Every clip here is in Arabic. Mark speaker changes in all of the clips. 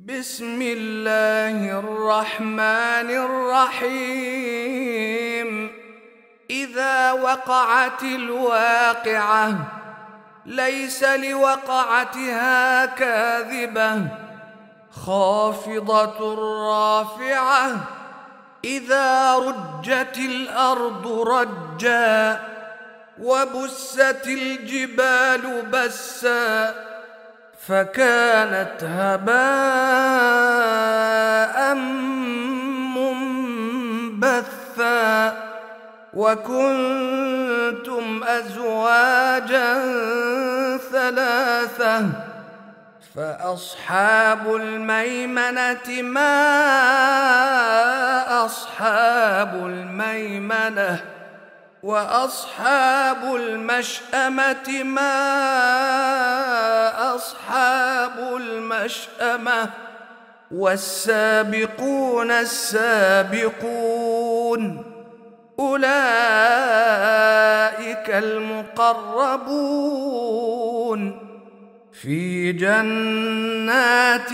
Speaker 1: بسم الله الرحمن الرحيم. إذا وقعت الواقعة ليس لوقعتها كاذبة خافضة رافعة. إذا رجت الأرض رجا وبست الجبال بسا فكانت هباء منبثا وكنتم أزواجا ثلاثة فأصحاب الميمنة ما أصحاب الميمنة وأصحاب المشأمة ما أصحاب المشأمة والسابقون السابقون أولئك المقربون في جنات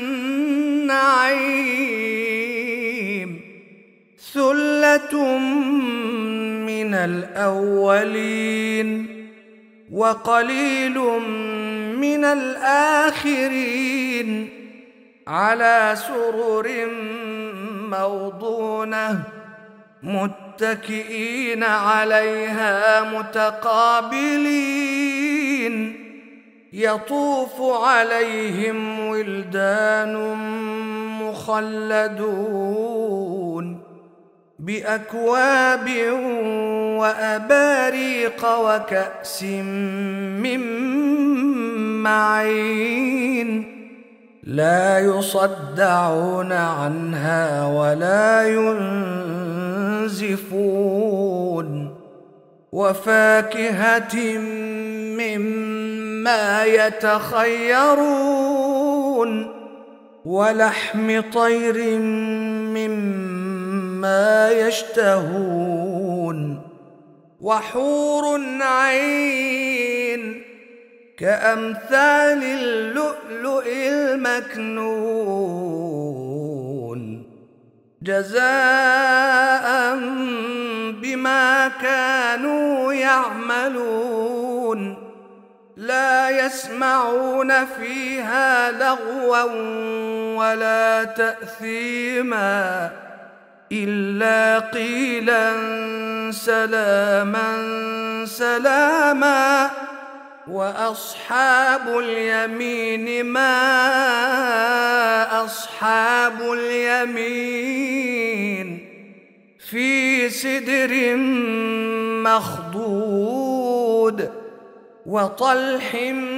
Speaker 1: النعيم. ثلة من الأولين وقليل من الآخرين على سرر موضونة متكئين عليها متقابلين يطوف عليهم ولدان مخلدون بأكواب وأباريق وكأس من معين لا يصدعون عنها ولا ينزفون وفاكهة مما يتخيرون ولحم طير مما يشتهون وحور عين كأمثال اللؤلؤ المكنون جزاء بما كانوا يعملون لا يسمعون فيها لغوا ولا تأثيما إلا قيلا سلاما سلاما. وأصحاب اليمين ما أصحاب اليمين في سدر مخضود وطلح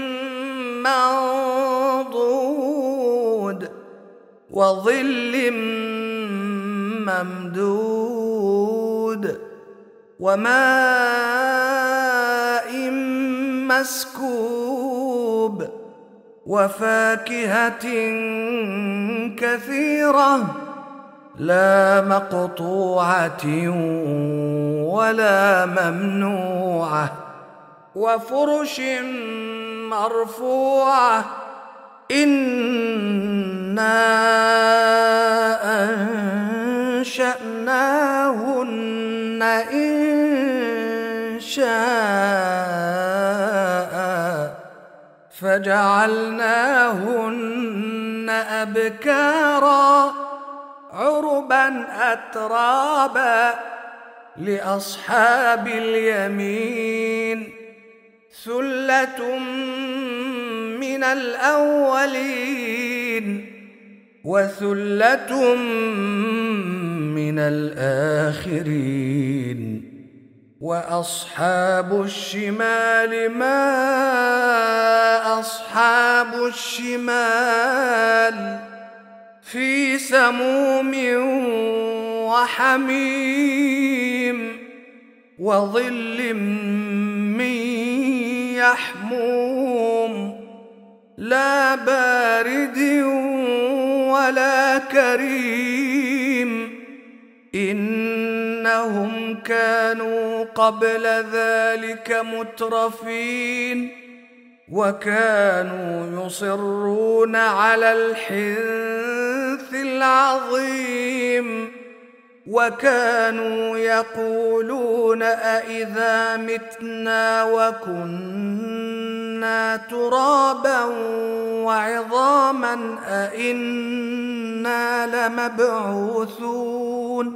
Speaker 1: منضود وظل ممدود وماء مسكوب وفاكهة كثيرة لا مقطوعة ولا ممنوعة وفرش مرفوعة إنا أنشأناهن إنشاء فجعلناهن أبكارا عربا أترابا لأصحاب اليمين ثلة من الأولين وثلة من الآخرين. وأصحاب الشمال ما أصحاب الشمال في سموم وحميم وظل من يحموم لا بارد ولا كريم إنهم كانوا قبل ذلك مترفين وكانوا يصرون على الحنث العظيم، وكانوا يقولون أإذا متنا وكنا ترابا وعظاما أإنا لمبعوثون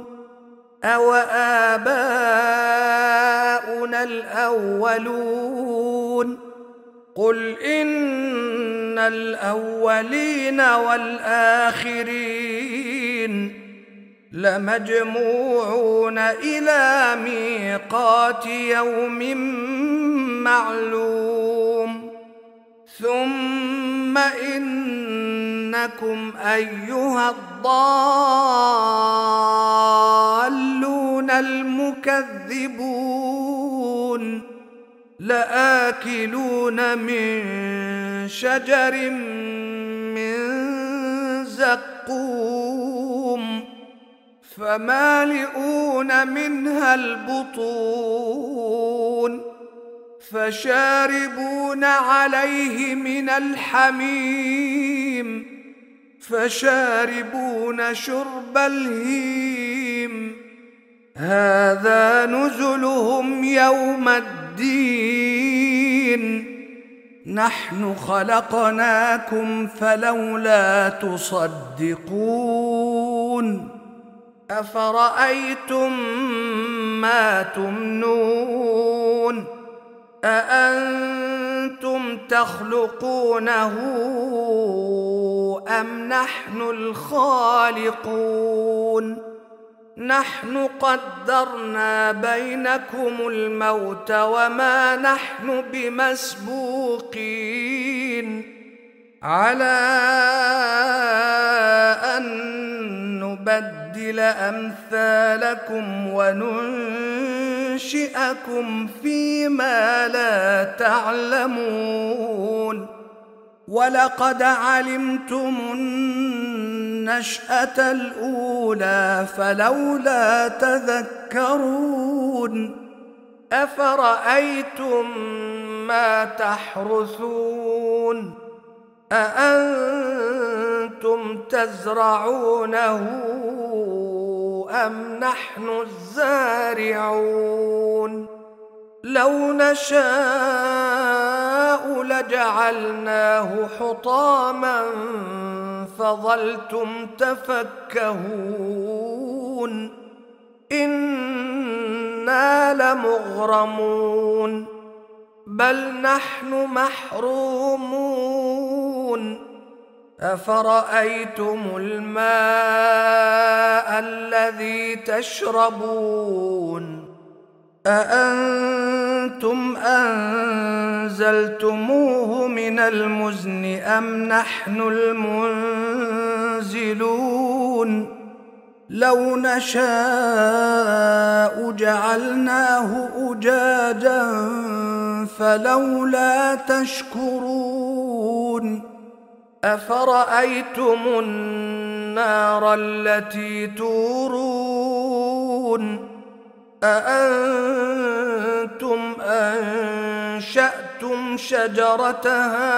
Speaker 1: أوآباؤنا الأولون قل إن الأولين والآخرين لمجموعون إلى ميقات يوم معلوم ثم إنكم أيها الضالون المكذبون لآكلون من شجر من زقوم فمالئون منها البطون فشاربون عليه من الحميم فشاربون شرب الهيم هذا نزلهم يوم الدين نحن خلقناكم فلولا تصدقون أفرأيتم ما تمنون أأنتم تخلقونه أم نحن الخالقون نحن قدرنا بينكم الموت وما نحن بمسبوقين على أن نبدل أمثالكم وننشئكم فيما لا تعلمون ولقد علمتم النشأة الأولى فلولا تذكرون أفرأيتم ما تحرثون أأنتم تزرعونه أم نحن الزارعون لو نشاء لجعلناه حطاما فظلتم تفكهون إنا لمغرمون بل نحن محرومون أفرأيتم الماء الذي تشربون أأنتم أنزلتموه من المزن أم نحن المنزلون لو نشاء جعلناه أجاجا فلولا تشكرون أفرأيتم النار التي تورون أأنتم أنشأتم شجرتها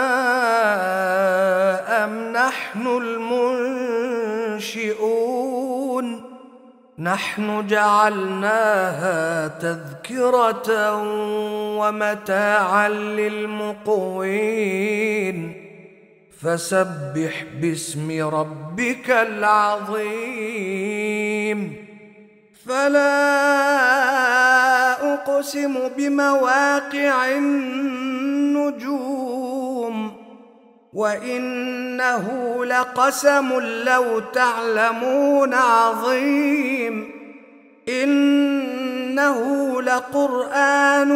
Speaker 1: أم نحن المنشئون نحن جعلناها تذكرة ومتاعا للمقوين فسبح باسم ربك العظيم فلا أقسم بمواقع النجوم وإنه لقسم لو تعلمون عظيم إنه لقرآن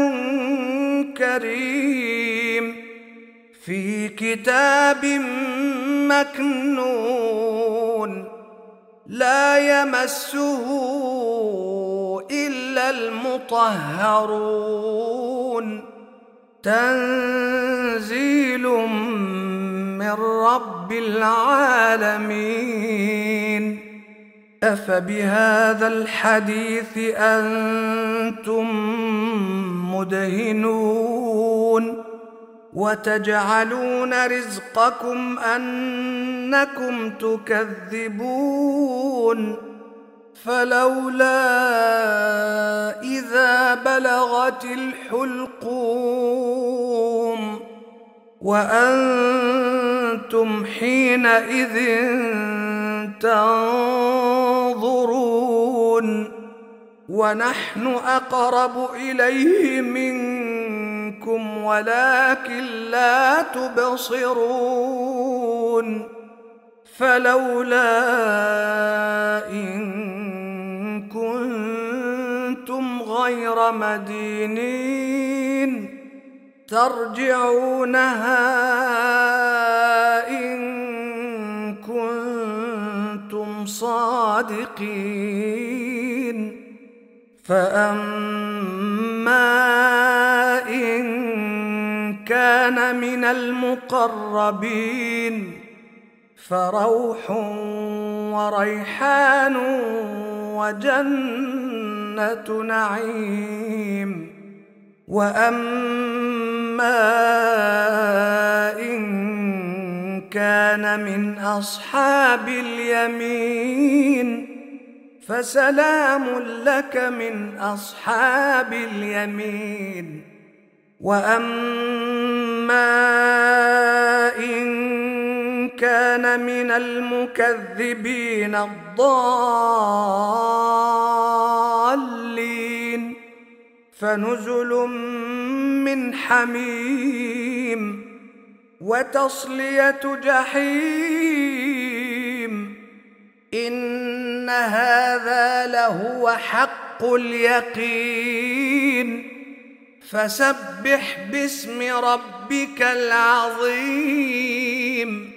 Speaker 1: كريم في كتاب مكنون لا يمسه إلا المطهرون تنزيل من رب العالمين أفبهذا الحديث أنتم مدهنون وتجعلون رزقكم أنكم تكذبون فلولا إذا بلغت الحلقوم وأنتم حينئذ تنظرون ونحن أقرب إليه منكم ولكن لا تبصرون فلولا إن كنتم غير مدينين ترجعونها إن كنتم صادقين فأما إن كان من المقربين فروح وريحان وجنة نعيم وأما إن كان من أصحاب اليمين فسلام لك من أصحاب اليمين وأما إن كان من المكذبين الضالين فنزل من حميم وتصلية جحيم إن هذا لهو حق اليقين فسبح باسم ربك العظيم